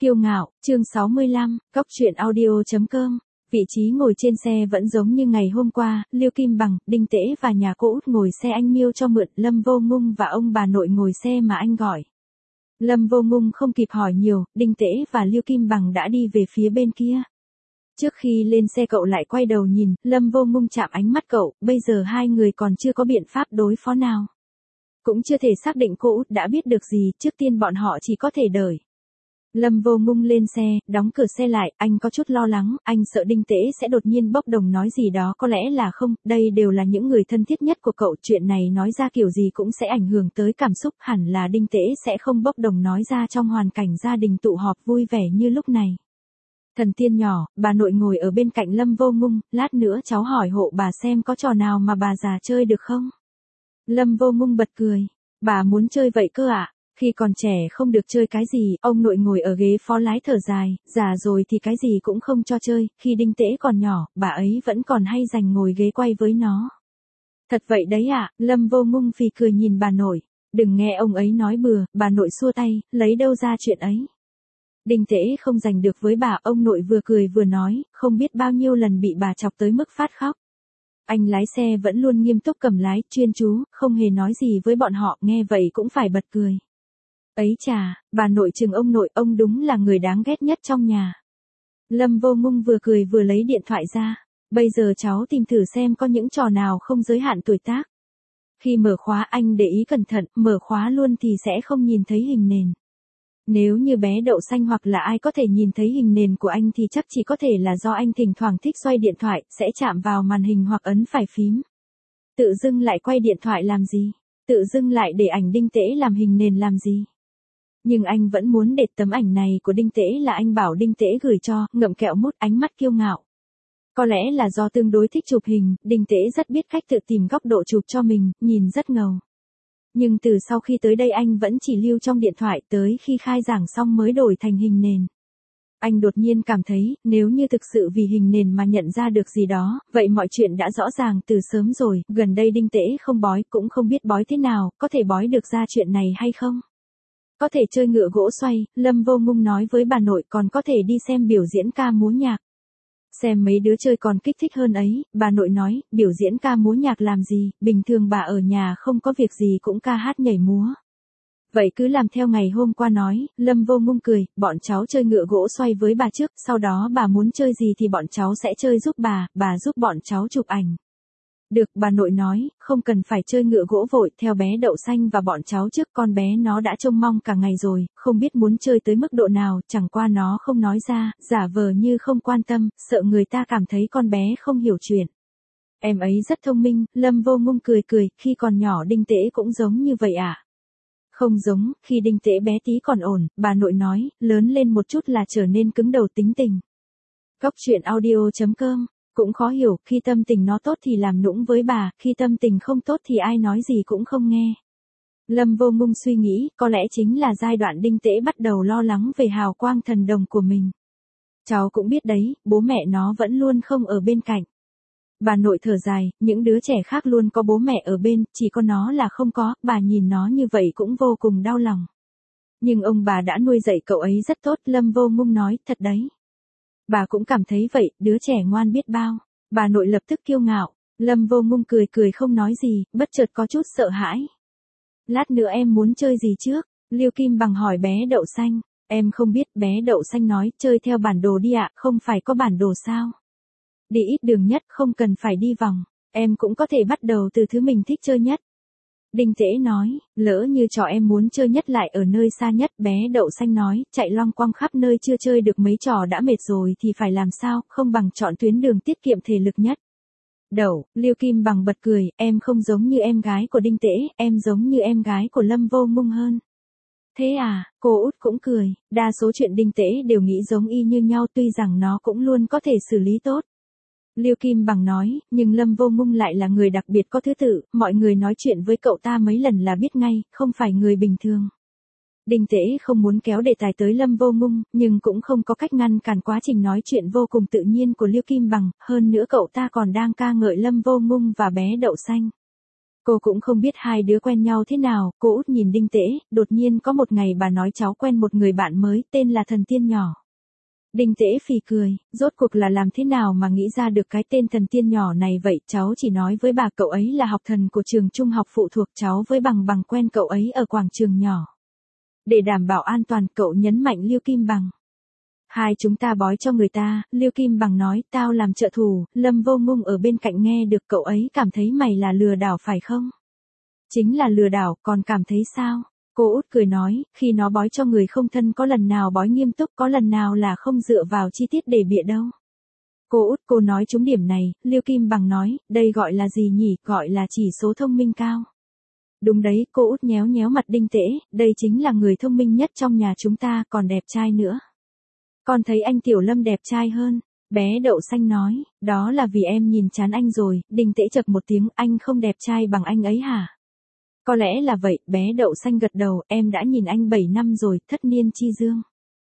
Kiêu ngạo, chương 65, Cóc truyện audio.com. Vị trí ngồi trên xe vẫn giống như ngày hôm qua, Liêu Kim Bằng, Đinh Tễ và nhà cô út ngồi xe anh Miêu cho mượn, Lâm Vô Ngung và ông bà nội ngồi xe mà anh gọi. Lâm Vô Ngung không kịp hỏi nhiều, Đinh Tễ và Liêu Kim Bằng đã đi về phía bên kia. Trước khi lên xe cậu lại quay đầu nhìn, Lâm Vô Ngung chạm ánh mắt cậu, bây giờ hai người còn chưa có biện pháp đối phó nào. Cũng chưa thể xác định cô út đã biết được gì, trước tiên bọn họ chỉ có thể đợi. Lâm Vô Ngung lên xe, đóng cửa xe lại, anh có chút lo lắng, anh sợ Đinh Tễ sẽ đột nhiên bốc đồng nói gì đó, có lẽ là không, đây đều là những người thân thiết nhất của cậu, chuyện này nói ra kiểu gì cũng sẽ ảnh hưởng tới cảm xúc, hẳn là Đinh Tễ sẽ không bốc đồng nói ra trong hoàn cảnh gia đình tụ họp vui vẻ như lúc này. Thần tiên nhỏ, bà nội ngồi ở bên cạnh Lâm Vô Ngung, lát nữa cháu hỏi hộ bà xem có trò nào mà bà già chơi được không? Lâm Vô Ngung bật cười, bà muốn chơi vậy cơ ạ? Khi còn trẻ không được chơi cái gì, ông nội ngồi ở ghế phó lái thở dài, già rồi thì cái gì cũng không cho chơi, khi Đinh Tễ còn nhỏ, bà ấy vẫn còn hay dành ngồi ghế quay với nó. Thật vậy đấy ạ, Lâm Vô Ngung phì cười nhìn bà nội, đừng nghe ông ấy nói bừa, bà nội xua tay, lấy đâu ra chuyện ấy. Đinh Tễ không giành được với bà, ông nội vừa cười vừa nói, không biết bao nhiêu lần bị bà chọc tới mức phát khóc. Anh lái xe vẫn luôn nghiêm túc cầm lái, chuyên chú, không hề nói gì với bọn họ, nghe vậy cũng phải bật cười. Ấy chà, bà nội chừng ông đúng là người đáng ghét nhất trong nhà. Lâm Vô Ngung vừa cười vừa lấy điện thoại ra. Bây giờ cháu tìm thử xem có những trò nào không giới hạn tuổi tác. Khi mở khóa anh để ý cẩn thận, mở khóa luôn thì sẽ không nhìn thấy hình nền. Nếu như bé Đậu Xanh hoặc là ai có thể nhìn thấy hình nền của anh thì chắc chỉ có thể là do anh thỉnh thoảng thích xoay điện thoại, sẽ chạm vào màn hình hoặc ấn phải phím. Tự dưng lại quay điện thoại làm gì? Tự dưng lại để ảnh Đinh Tễ làm hình nền làm gì? Nhưng anh vẫn muốn để tấm ảnh này của Đinh Tễ là anh bảo Đinh Tễ gửi cho, ngậm kẹo mút, ánh mắt kiêu ngạo. Có lẽ là do tương đối thích chụp hình, Đinh Tễ rất biết cách tự tìm góc độ chụp cho mình, nhìn rất ngầu. Nhưng từ sau khi tới đây anh vẫn chỉ lưu trong điện thoại, tới khi khai giảng xong mới đổi thành hình nền. Anh đột nhiên cảm thấy, nếu như thực sự vì hình nền mà nhận ra được gì đó, vậy mọi chuyện đã rõ ràng từ sớm rồi, gần đây Đinh Tễ không bói, cũng không biết bói thế nào, có thể bói được ra chuyện này hay không? Có thể chơi ngựa gỗ xoay, Lâm Vô Ngung nói với bà nội, còn có thể đi xem biểu diễn ca múa nhạc. Xem mấy đứa chơi còn kích thích hơn ấy, bà nội nói, biểu diễn ca múa nhạc làm gì, bình thường bà ở nhà không có việc gì cũng ca hát nhảy múa. Vậy cứ làm theo ngày hôm qua nói, Lâm Vô Ngung cười, bọn cháu chơi ngựa gỗ xoay với bà trước, sau đó bà muốn chơi gì thì bọn cháu sẽ chơi giúp bà giúp bọn cháu chụp ảnh. Được, bà nội nói, không cần phải chơi ngựa gỗ vội, theo bé Đậu Xanh và bọn cháu trước, con bé nó đã trông mong cả ngày rồi, không biết muốn chơi tới mức độ nào, chẳng qua nó không nói ra, giả vờ như không quan tâm, sợ người ta cảm thấy con bé không hiểu chuyện. Em ấy rất thông minh, Lâm Vô Ngung cười, khi còn nhỏ Đinh Tễ cũng giống như vậy à? Không giống, khi Đinh Tễ bé tí còn ổn, bà nội nói, lớn lên một chút là trở nên cứng đầu tính tình. Cóc truyện audio.com. Cũng khó hiểu, khi tâm tình nó tốt thì làm nũng với bà, khi tâm tình không tốt thì ai nói gì cũng không nghe. Lâm Vô Ngung suy nghĩ, có lẽ chính là giai đoạn Đinh Tễ bắt đầu lo lắng về hào quang thần đồng của mình. Cháu cũng biết đấy, bố mẹ nó vẫn luôn không ở bên cạnh. Bà nội thở dài, những đứa trẻ khác luôn có bố mẹ ở bên, chỉ có nó là không có, bà nhìn nó như vậy cũng vô cùng đau lòng. Nhưng ông bà đã nuôi dạy cậu ấy rất tốt, Lâm Vô Ngung nói, thật đấy. Bà cũng cảm thấy vậy, đứa trẻ ngoan biết bao. Bà nội lập tức kiêu ngạo. Lâm Vô Ngung cười không nói gì, bất chợt có chút sợ hãi. Lát nữa em muốn chơi gì trước? Liêu Kim Bằng hỏi bé Đậu Xanh. Em không biết, bé Đậu Xanh nói, chơi theo bản đồ đi ạ, không phải có bản đồ sao? Đi ít đường nhất, không cần phải đi vòng. Em cũng có thể bắt đầu từ thứ mình thích chơi nhất. Đinh Tễ nói, lỡ như trò em muốn chơi nhất lại ở nơi xa nhất, bé Đậu Xanh nói, chạy loanh quanh khắp nơi chưa chơi được mấy trò đã mệt rồi thì phải làm sao, không bằng chọn tuyến đường tiết kiệm thể lực nhất. Đậu, Liêu Kim Bằng bật cười, em không giống như em gái của Đinh Tễ, em giống như em gái của Lâm Vô Ngung hơn. Thế à, cô út cũng cười, đa số chuyện Đinh Tễ đều nghĩ giống y như nhau tuy rằng nó cũng luôn có thể xử lý tốt. Liêu Kim Bằng nói, nhưng Lâm Vô Ngung lại là người đặc biệt có thứ tự, mọi người nói chuyện với cậu ta mấy lần là biết ngay, không phải người bình thường. Đinh Tễ không muốn kéo đề tài tới Lâm Vô Ngung, nhưng cũng không có cách ngăn cản quá trình nói chuyện vô cùng tự nhiên của Liêu Kim Bằng, hơn nữa cậu ta còn đang ca ngợi Lâm Vô Ngung và bé Đậu Xanh. Cô cũng không biết hai đứa quen nhau thế nào, cô út nhìn Đinh Tễ, đột nhiên có một ngày bà nói cháu quen một người bạn mới tên là Thần Tiên Nhỏ. Đinh Tễ phì cười, rốt cuộc là làm thế nào mà nghĩ ra được cái tên Thần Tiên Nhỏ này vậy, cháu chỉ nói với bà cậu ấy là học thần của trường trung học phụ thuộc, cháu với Bằng Bằng quen cậu ấy ở quảng trường nhỏ. Để đảm bảo an toàn, cậu nhấn mạnh Liêu Kim Bằng. Hai chúng ta bói cho người ta, Liêu Kim Bằng nói, tao làm trợ thủ. Lâm Vô Ngung ở bên cạnh nghe được, cậu ấy cảm thấy mày là lừa đảo phải không? Chính là lừa đảo, còn cảm thấy sao? Cô út cười nói, khi nó bói cho người không thân có lần nào bói nghiêm túc, có lần nào là không dựa vào chi tiết để bịa đâu. Cô út, cô nói trúng điểm này. Liêu Kim Bằng nói, đây gọi là gì nhỉ, gọi là chỉ số thông minh cao. Đúng đấy, cô út nhéo nhéo mặt Đinh Tễ, đây chính là người thông minh nhất trong nhà chúng ta, còn đẹp trai nữa. Con thấy anh Tiểu Lâm đẹp trai hơn. Bé Đậu Xanh nói, đó là vì em nhìn chán anh rồi. Đinh Tễ chậc một tiếng, anh không đẹp trai bằng anh ấy hả? Có lẽ là vậy, bé Đậu Xanh gật đầu, em đã nhìn anh 7 năm rồi, thất niên chi dương.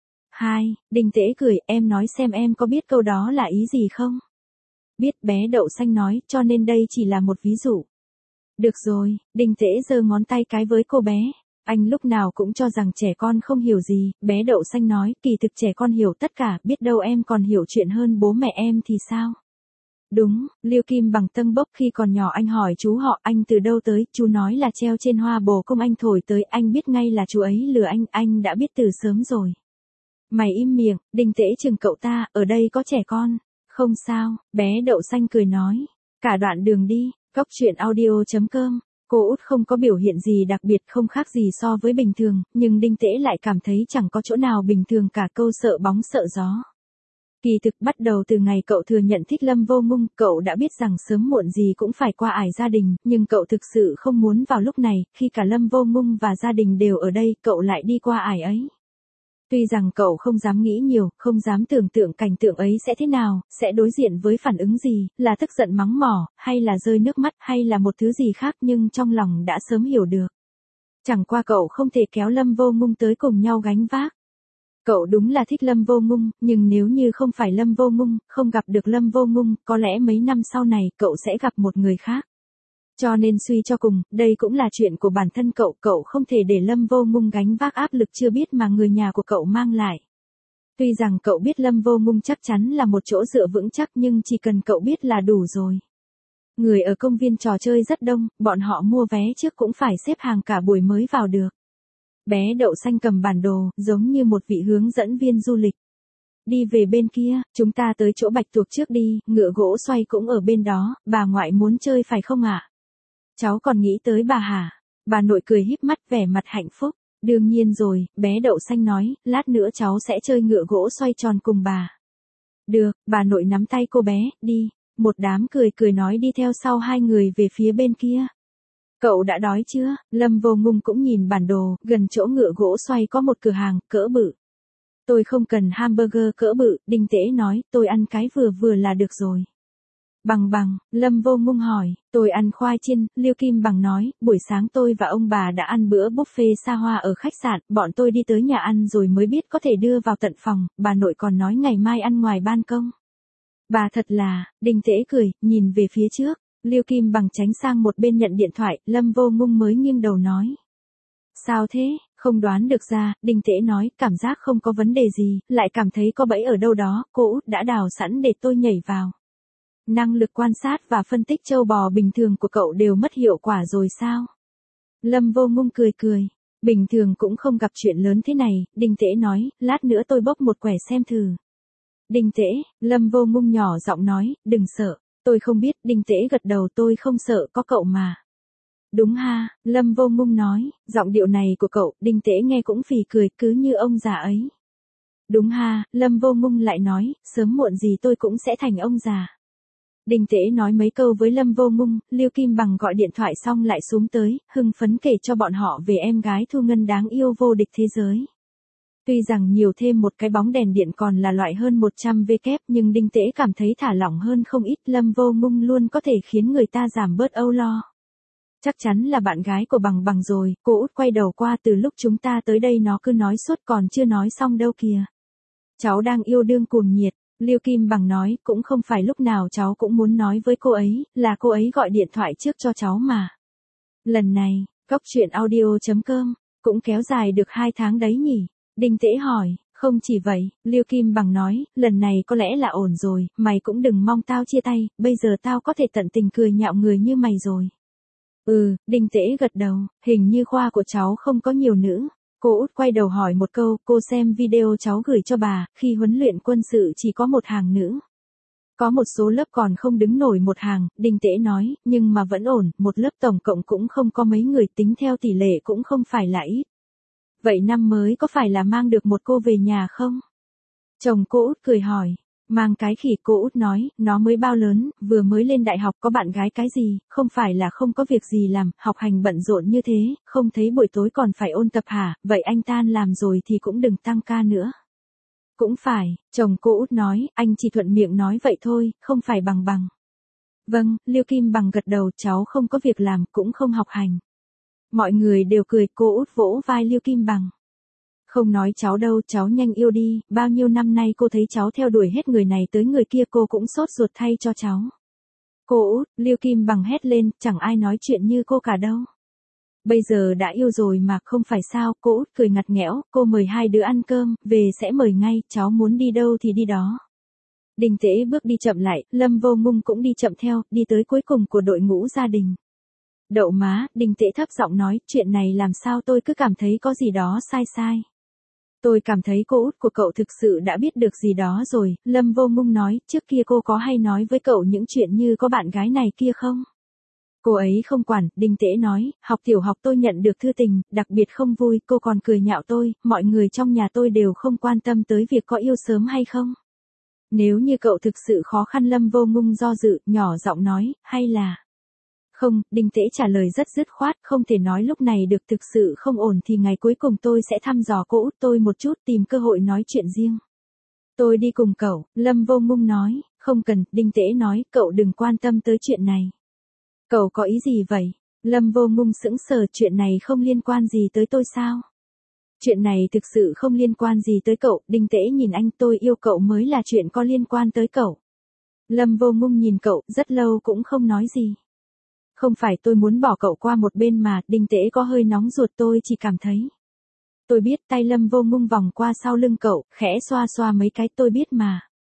2, Đinh Tễ cười, em nói xem em có biết câu đó là ý gì không? Biết, bé Đậu Xanh nói, cho nên đây chỉ là một ví dụ. Được rồi, Đinh Tễ giơ ngón tay cái với cô bé. Anh lúc nào cũng cho rằng trẻ con không hiểu gì, bé Đậu Xanh nói, kỳ thực trẻ con hiểu tất cả, biết đâu em còn hiểu chuyện hơn bố mẹ em thì sao? Đúng, Liêu Kim Bằng tâng bốc, khi còn nhỏ anh hỏi chú họ anh từ đâu tới, chú nói là treo trên hoa bồ công anh thổi tới, anh biết ngay là chú ấy lừa anh đã biết từ sớm rồi. Mày im miệng, Đinh Tễ chừng cậu ta, ở đây có trẻ con. Không sao, bé Đậu Xanh cười nói. Cả đoạn đường đi, Cóc Truyện Audio.com. Cô út không có biểu hiện gì đặc biệt, không khác gì so với bình thường, nhưng Đinh Tễ lại cảm thấy chẳng có chỗ nào bình thường cả, câu sợ bóng sợ gió. Kỳ thực bắt đầu từ ngày cậu thừa nhận thích Lâm Vô Ngung, cậu đã biết rằng sớm muộn gì cũng phải qua ải gia đình, nhưng cậu thực sự không muốn vào lúc này, khi cả Lâm Vô Ngung và gia đình đều ở đây, cậu lại đi qua ải ấy. Tuy rằng cậu không dám nghĩ nhiều, không dám tưởng tượng cảnh tượng ấy sẽ thế nào, sẽ đối diện với phản ứng gì, là tức giận mắng mỏ, hay là rơi nước mắt, hay là một thứ gì khác, nhưng trong lòng đã sớm hiểu được. Chẳng qua cậu không thể kéo Lâm Vô Ngung tới cùng nhau gánh vác. Cậu đúng là thích Lâm Vô Ngung, nhưng nếu như không phải Lâm Vô Ngung, không gặp được Lâm Vô Ngung, có lẽ mấy năm sau này cậu sẽ gặp một người khác. Cho nên suy cho cùng, đây cũng là chuyện của bản thân cậu, cậu không thể để Lâm Vô Ngung gánh vác áp lực chưa biết mà người nhà của cậu mang lại. Tuy rằng cậu biết Lâm Vô Ngung chắc chắn là một chỗ dựa vững chắc, nhưng chỉ cần cậu biết là đủ rồi. Người ở công viên trò chơi rất đông, bọn họ mua vé trước cũng phải xếp hàng cả buổi mới vào được. Bé Đậu Xanh cầm bản đồ, giống như một vị hướng dẫn viên du lịch. Đi về bên kia, chúng ta tới chỗ Bạch Tuộc trước đi, ngựa gỗ xoay cũng ở bên đó, bà ngoại muốn chơi phải không ạ? Cháu còn nghĩ tới bà hả? Bà nội cười híp mắt, vẻ mặt hạnh phúc. Đương nhiên rồi, bé Đậu Xanh nói, lát nữa cháu sẽ chơi ngựa gỗ xoay tròn cùng bà. Được, bà nội nắm tay cô bé, đi. Một đám cười cười nói đi theo sau hai người về phía bên kia. Cậu đã đói chưa? Lâm Vô Ngung cũng nhìn bản đồ, gần chỗ ngựa gỗ xoay có một cửa hàng, cỡ bự. Tôi không cần hamburger cỡ bự, Đinh Tễ nói, tôi ăn cái vừa vừa là được rồi. Bằng, Lâm Vô Ngung hỏi, tôi ăn khoai chiên, Liêu Kim Bằng nói, buổi sáng tôi và ông bà đã ăn bữa buffet xa hoa ở khách sạn, bọn tôi đi tới nhà ăn rồi mới biết có thể đưa vào tận phòng, bà nội còn nói ngày mai ăn ngoài ban công. Bà thật là, Đinh Tễ cười, nhìn về phía trước, Liêu Kim Bằng tránh sang một bên nhận điện thoại, Lâm Vô Ngung mới nghiêng đầu nói. Sao thế, không đoán được ra, Đinh Tễ nói, cảm giác không có vấn đề gì, lại cảm thấy có bẫy ở đâu đó, cô út đã đào sẵn để tôi nhảy vào. Năng lực quan sát và phân tích trâu bò bình thường của cậu đều mất hiệu quả rồi sao? Lâm Vô Ngung cười, bình thường cũng không gặp chuyện lớn thế này, Đinh Tễ nói, lát nữa tôi bốc một quẻ xem thử. Đinh Tễ, Lâm Vô Ngung nhỏ giọng nói, đừng sợ, tôi không biết, Đinh Tễ gật đầu, tôi không sợ, có cậu mà. Đúng ha, Lâm Vô Ngung nói, giọng điệu này của cậu, Đinh Tễ nghe cũng phì cười, cứ như ông già ấy. Đúng ha, Lâm Vô Ngung lại nói, sớm muộn gì tôi cũng sẽ thành ông già. Đinh Tễ nói mấy câu với Lâm Vô Ngung, Liêu Kim Bằng gọi điện thoại xong lại xuống tới, hưng phấn kể cho bọn họ về em gái Thu Ngân đáng yêu vô địch thế giới. Tuy rằng nhiều thêm một cái bóng đèn điện còn là loại hơn 100W, nhưng Đinh Tễ cảm thấy thả lỏng hơn không ít, Lâm Vô Ngung luôn có thể khiến người ta giảm bớt âu lo. Chắc chắn là bạn gái của Bằng rồi, cô út quay đầu qua, từ lúc chúng ta tới đây nó cứ nói suốt còn chưa nói xong đâu kìa. Cháu đang yêu đương cuồng nhiệt. Liêu Kim Bằng nói, cũng không phải lúc nào cháu cũng muốn nói với cô ấy, là cô ấy gọi điện thoại trước cho cháu mà. Lần này, cóc truyện audio.com, cũng kéo dài được 2 tháng đấy nhỉ? Đinh Tễ hỏi, không chỉ vậy, Liêu Kim Bằng nói, lần này có lẽ là ổn rồi, mày cũng đừng mong tao chia tay, bây giờ tao có thể tận tình cười nhạo người như mày rồi. Đinh Tễ gật đầu, hình như khoa của cháu không có nhiều nữ. Cô út quay đầu hỏi một câu, cô xem video cháu gửi cho bà, khi huấn luyện quân sự chỉ có một hàng nữ. Có một số lớp còn không đứng nổi một hàng, Đinh Tễ nói, nhưng mà vẫn ổn, một lớp tổng cộng cũng không có mấy người, tính theo tỷ lệ cũng không phải là ít. Vậy năm mới có phải là mang được một cô về nhà không? Chồng cô út cười hỏi, mang cái khỉ, cô út nói, nó mới bao lớn, vừa mới lên đại học, có bạn gái cái gì, không phải là không có việc gì làm, học hành bận rộn như thế, không thấy buổi tối còn phải ôn tập hả, vậy anh tan làm rồi thì cũng đừng tăng ca nữa. Cũng phải, chồng cô út nói, anh chỉ thuận miệng nói vậy thôi, không phải bằng. Vâng, Liêu Kim Bằng gật đầu, cháu không có việc làm, cũng không học hành. Mọi người đều cười, cô út vỗ vai Liêu Kim Bằng. Không nói cháu đâu, cháu nhanh yêu đi, bao nhiêu năm nay cô thấy cháu theo đuổi hết người này tới người kia, cô cũng sốt ruột thay cho cháu. Cô út, Liêu Kim Bằng hét lên, chẳng ai nói chuyện như cô cả đâu. Bây giờ đã yêu rồi mà, không phải sao, cô út cười ngặt nghẽo, cô mời hai đứa ăn cơm, về sẽ mời ngay, cháu muốn đi đâu thì đi đó. Đinh Tễ bước đi chậm lại, Lâm Vô Ngung cũng đi chậm theo, đi tới cuối cùng của đội ngũ gia đình. Đậu má, Đinh Tễ thấp giọng nói, chuyện này làm sao tôi cứ cảm thấy có gì đó sai. Tôi cảm thấy cô út của cậu thực sự đã biết được gì đó rồi, Lâm Vô Ngung nói, trước kia cô có hay nói với cậu những chuyện như có bạn gái này kia không? Cô ấy không quản, Đinh Tễ nói, học tiểu học tôi nhận được thư tình, đặc biệt không vui, cô còn cười nhạo tôi, mọi người trong nhà tôi đều không quan tâm tới việc có yêu sớm hay không. Nếu như cậu thực sự khó khăn, Lâm Vô Ngung do dự, nhỏ giọng nói, hay là... Không, Đinh Tễ trả lời rất dứt khoát, không thể nói lúc này được, thực sự không ổn thì ngày cuối cùng tôi sẽ thăm dò cô út tôi một chút, tìm cơ hội nói chuyện riêng. Tôi đi cùng cậu, Lâm Vô Ngung nói, không cần, Đinh Tễ nói, cậu đừng quan tâm tới chuyện này. Cậu có ý gì vậy? Lâm Vô Ngung sững sờ, chuyện này không liên quan gì tới tôi sao? Chuyện này thực sự không liên quan gì tới cậu, Đinh Tễ nhìn anh, tôi yêu cậu mới là chuyện có liên quan tới cậu. Lâm Vô Ngung nhìn cậu, rất lâu cũng không nói gì. Không phải tôi muốn bỏ cậu qua một bên mà, Đinh Tễ có hơi nóng ruột, tôi chỉ cảm thấy. Tôi biết, tay Lâm Vô Ngung vòng qua sau lưng cậu, khẽ xoa xoa mấy cái, tôi biết mà.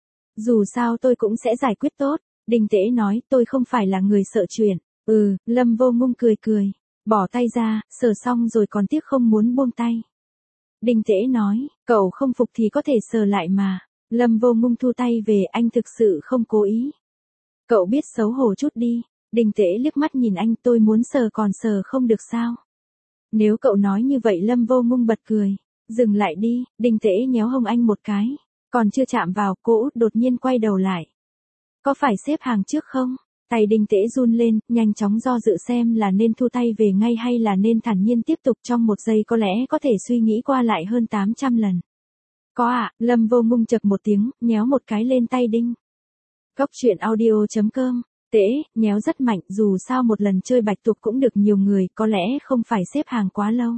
Dù sao tôi cũng sẽ giải quyết tốt, Đinh Tễ nói, tôi không phải là người sợ chuyện. Lâm Vô Ngung cười, bỏ tay ra, sờ xong rồi còn tiếc không muốn buông tay. Đinh Tễ nói, cậu không phục thì có thể sờ lại mà. Lâm Vô Ngung thu tay về, anh thực sự không cố ý. Cậu biết xấu hổ chút đi. Đinh Tễ liếc mắt nhìn anh, tôi muốn sờ còn sờ không được sao? Nếu cậu nói như vậy, Lâm Vô Ngung bật cười. Dừng lại đi, Đinh Tễ nhéo hông anh một cái. Còn chưa chạm vào, cô út đột nhiên quay đầu lại. Có phải xếp hàng trước không? Tay Đinh Tễ run lên, nhanh chóng do dự xem là nên thu tay về ngay hay là nên thản nhiên tiếp tục, trong một giây có lẽ có thể suy nghĩ qua lại hơn 800 lần. Có ạ, Lâm Vô Ngung chậc một tiếng, nhéo một cái lên tay Đinh. Cóc truyện audio.com. Tễ, nhéo rất mạnh, dù sao một lần chơi bạch tuộc cũng được nhiều người, có lẽ không phải xếp hàng quá lâu.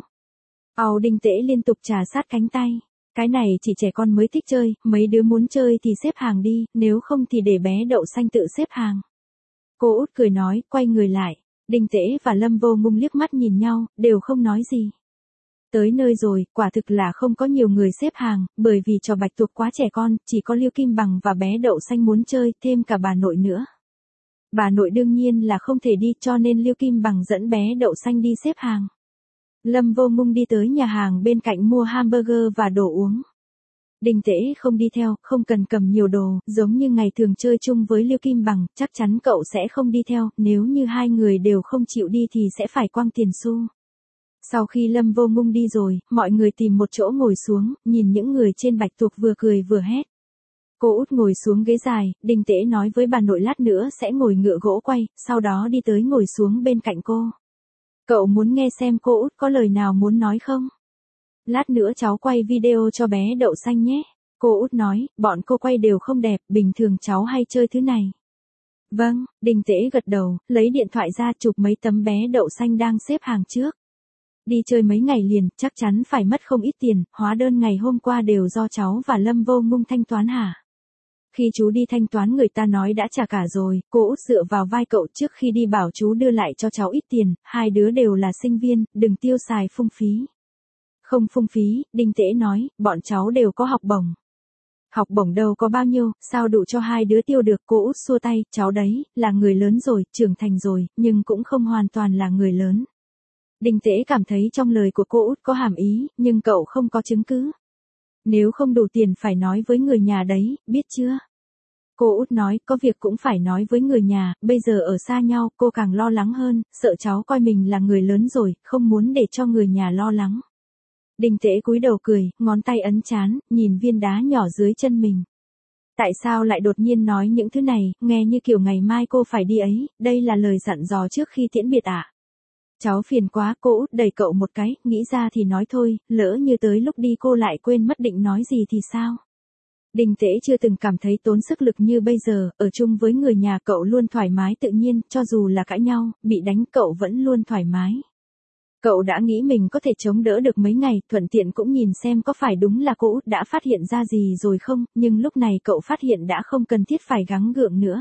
Đinh Tễ liên tục trà sát cánh tay. Cái này chỉ trẻ con mới thích chơi, mấy đứa muốn chơi thì xếp hàng đi, nếu không thì để bé Đậu Xanh tự xếp hàng. Cô út cười nói, quay người lại. Đinh Tễ và Lâm Vô Ngung liếc mắt nhìn nhau, đều không nói gì. Tới nơi rồi, quả thực là không có nhiều người xếp hàng, bởi vì trò bạch tuộc quá trẻ con, chỉ có Liêu Kim Bằng và bé Đậu Xanh muốn chơi, thêm cả bà nội nữa. Bà nội đương nhiên là không thể đi, cho nên Liêu Kim Bằng dẫn bé Đậu Xanh đi xếp hàng. Lâm Vô Ngung đi tới nhà hàng bên cạnh mua hamburger và đồ uống. Đinh Tễ không đi theo, không cần cầm nhiều đồ, giống như ngày thường chơi chung với Liêu Kim Bằng, chắc chắn cậu sẽ không đi theo, nếu như hai người đều không chịu đi thì sẽ phải quăng tiền xu. Sau khi Lâm Vô Ngung đi rồi, mọi người tìm một chỗ ngồi xuống, nhìn những người trên bạch tuộc vừa cười vừa hét. Cô út ngồi xuống ghế dài, Đinh Tễ nói với bà nội lát nữa sẽ ngồi ngựa gỗ quay, sau đó đi tới ngồi xuống bên cạnh cô. Cậu muốn nghe xem cô út có lời nào muốn nói không? Lát nữa cháu quay video cho bé Đậu Xanh nhé. Cô út nói, bọn cô quay đều không đẹp, bình thường cháu hay chơi thứ này. Vâng, Đinh Tễ gật đầu, lấy điện thoại ra chụp mấy tấm bé Đậu Xanh đang xếp hàng trước. Đi chơi mấy ngày liền, chắc chắn phải mất không ít tiền, hóa đơn ngày hôm qua đều do cháu và Lâm Vô Ngung thanh toán hả? Khi chú đi thanh toán người ta nói đã trả cả rồi, cô út dựa vào vai cậu trước khi đi bảo chú đưa lại cho cháu ít tiền, hai đứa đều là sinh viên, đừng tiêu xài phung phí. Không phung phí, Đinh Tễ nói, bọn cháu đều có học bổng. Học bổng đâu có bao nhiêu, sao đủ cho hai đứa tiêu được, cô út xua tay, cháu đấy, là người lớn rồi, trưởng thành rồi, nhưng cũng không hoàn toàn là người lớn. Đinh Tễ cảm thấy trong lời của cô út có hàm ý, nhưng cậu không có chứng cứ. Nếu không đủ tiền phải nói với người nhà đấy, biết chưa? Cô út nói, có việc cũng phải nói với người nhà, bây giờ ở xa nhau, cô càng lo lắng hơn, sợ cháu coi mình là người lớn rồi, không muốn để cho người nhà lo lắng. Đinh Tễ cúi đầu cười, ngón tay ấn trán, nhìn viên đá nhỏ dưới chân mình. Tại sao lại đột nhiên nói những thứ này, nghe như kiểu ngày mai cô phải đi ấy, đây là lời dặn dò trước khi tiễn biệt ạ. Cháu phiền quá, cô út đẩy cậu một cái, nghĩ ra thì nói thôi, lỡ như tới lúc đi cô lại quên mất định nói gì thì sao? Đinh Tễ chưa từng cảm thấy tốn sức lực như bây giờ, ở chung với người nhà cậu luôn thoải mái tự nhiên, cho dù là cãi nhau, bị đánh cậu vẫn luôn thoải mái. Cậu đã nghĩ mình có thể chống đỡ được mấy ngày, thuận tiện cũng nhìn xem có phải đúng là cô út đã phát hiện ra gì rồi không, nhưng lúc này cậu phát hiện đã không cần thiết phải gắng gượng nữa.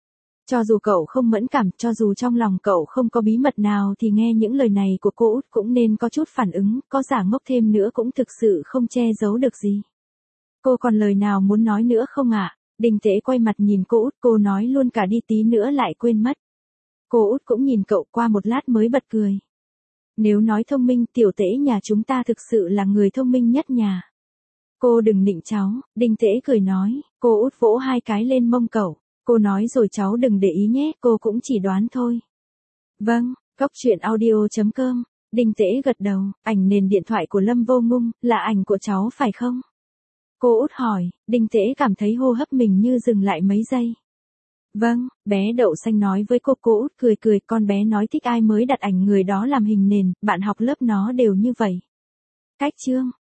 Cho dù cậu không mẫn cảm, cho dù trong lòng cậu không có bí mật nào thì nghe những lời này của cô út cũng nên có chút phản ứng, có giả ngốc thêm nữa cũng thực sự không che giấu được gì. Cô còn lời nào muốn nói nữa không ạ? Đinh Tễ quay mặt nhìn cô út, cô nói luôn cả đi tí nữa lại quên mất. Cô út cũng nhìn cậu qua một lát mới bật cười. Nếu nói thông minh, tiểu Tễ nhà chúng ta thực sự là người thông minh nhất nhà. Cô đừng nịnh cháu, Đinh Tễ cười nói, cô út vỗ hai cái lên mông cậu. Cô nói rồi cháu đừng để ý nhé, cô cũng chỉ đoán thôi. Vâng, Cóc Truyện Audio.com. Đinh Tễ gật đầu, ảnh nền điện thoại của Lâm Vô Ngung, là ảnh của cháu phải không? Cô út hỏi, Đinh Tễ cảm thấy hô hấp mình như dừng lại mấy giây. Vâng, bé đậu xanh nói với cô út cười cười, con bé nói thích ai mới đặt ảnh người đó làm hình nền, bạn học lớp nó đều như vậy. Cách chương.